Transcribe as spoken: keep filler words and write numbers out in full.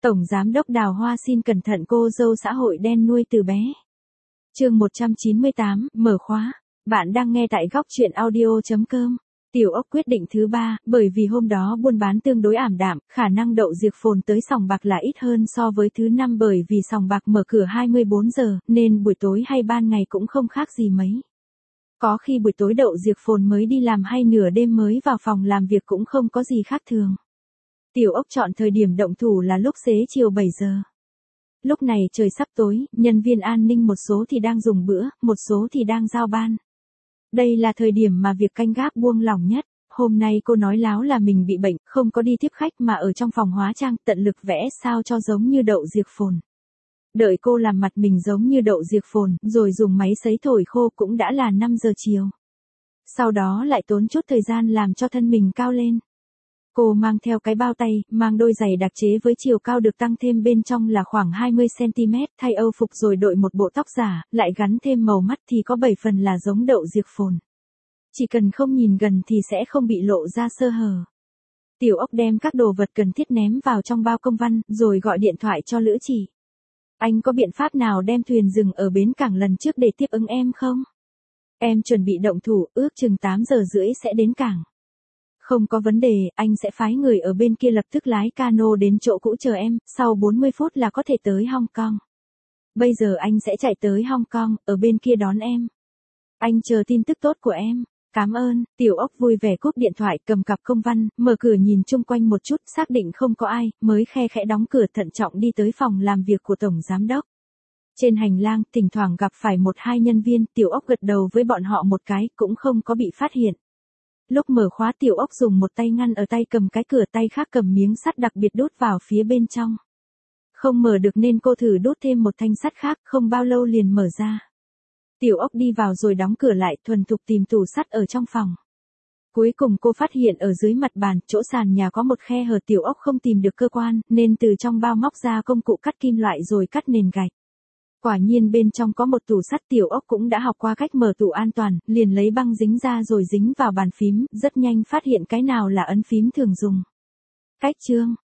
Tổng Giám đốc Đào Hoa xin cẩn thận cô dâu xã hội đen nuôi từ bé. Chương một trăm chín mươi tám, mở khóa. Bạn đang nghe tại góc truyện audio chấm com. Tiểu Ốc quyết định thứ ba, bởi vì hôm đó buôn bán tương đối ảm đạm, khả năng đậu diệt phồn tới sòng bạc là ít hơn so với thứ năm, bởi vì sòng bạc mở cửa hai mươi bốn giờ, nên buổi tối hay ban ngày cũng không khác gì mấy. Có khi buổi tối đậu diệt phồn mới đi làm hay nửa đêm mới vào phòng làm việc cũng không có gì khác thường. Tiểu Ốc chọn thời điểm động thủ là lúc xế chiều bảy giờ. Lúc này trời sắp tối, nhân viên an ninh một số thì đang dùng bữa, một số thì đang giao ban. Đây là thời điểm mà việc canh gác buông lỏng nhất. Hôm nay cô nói láo là mình bị bệnh, không có đi tiếp khách mà ở trong phòng hóa trang tận lực vẽ sao cho giống như đậu diệt phồn. Đợi cô làm mặt mình giống như đậu diệt phồn, rồi dùng máy sấy thổi khô cũng đã là năm giờ chiều. Sau đó lại tốn chút thời gian làm cho thân mình cao lên. Cô mang theo cái bao tay, mang đôi giày đặc chế với chiều cao được tăng thêm bên trong là khoảng hai mươi xăng ti mét, thay âu phục rồi đội một bộ tóc giả, lại gắn thêm màu mắt thì có bảy phần là giống đậu diệt phồn. Chỉ cần không nhìn gần thì sẽ không bị lộ ra sơ hở. Tiểu Ốc đem các đồ vật cần thiết ném vào trong bao công văn, rồi gọi điện thoại cho Lữ Chỉ. Anh có biện pháp nào đem thuyền dừng ở bến cảng lần trước để tiếp ứng em không? Em chuẩn bị động thủ, ước chừng tám giờ rưỡi sẽ đến cảng. Không có vấn đề, anh sẽ phái người ở bên kia lập tức lái cano đến chỗ cũ chờ em, sau bốn mươi phút là có thể tới Hong Kong. Bây giờ anh sẽ chạy tới Hong Kong, ở bên kia đón em. Anh chờ tin tức tốt của em. Cảm ơn. Tiểu Ốc vui vẻ cúp điện thoại, cầm cặp công văn, mở cửa nhìn chung quanh một chút, xác định không có ai, mới khe khẽ đóng cửa, thận trọng đi tới phòng làm việc của Tổng Giám đốc. Trên hành lang, thỉnh thoảng gặp phải một hai nhân viên, Tiểu Ốc gật đầu với bọn họ một cái, cũng không có bị phát hiện. Lúc mở khóa, Tiểu Ốc dùng một tay ngăn ở tay cầm cái cửa, tay khác cầm miếng sắt đặc biệt đút vào phía bên trong. Không mở được nên cô thử đút thêm một thanh sắt khác, không bao lâu liền mở ra. Tiểu Ốc đi vào rồi đóng cửa lại, thuần thục tìm tủ sắt ở trong phòng. Cuối cùng cô phát hiện ở dưới mặt bàn, chỗ sàn nhà có một khe hở. Tiểu Ốc không tìm được cơ quan, nên từ trong bao móc ra công cụ cắt kim loại rồi cắt nền gạch. Quả nhiên bên trong có một tủ sắt. Tiểu Ốc cũng đã học qua cách mở tủ an toàn, liền lấy băng dính ra rồi dính vào bàn phím, rất nhanh phát hiện cái nào là ấn phím thường dùng. Cách chương,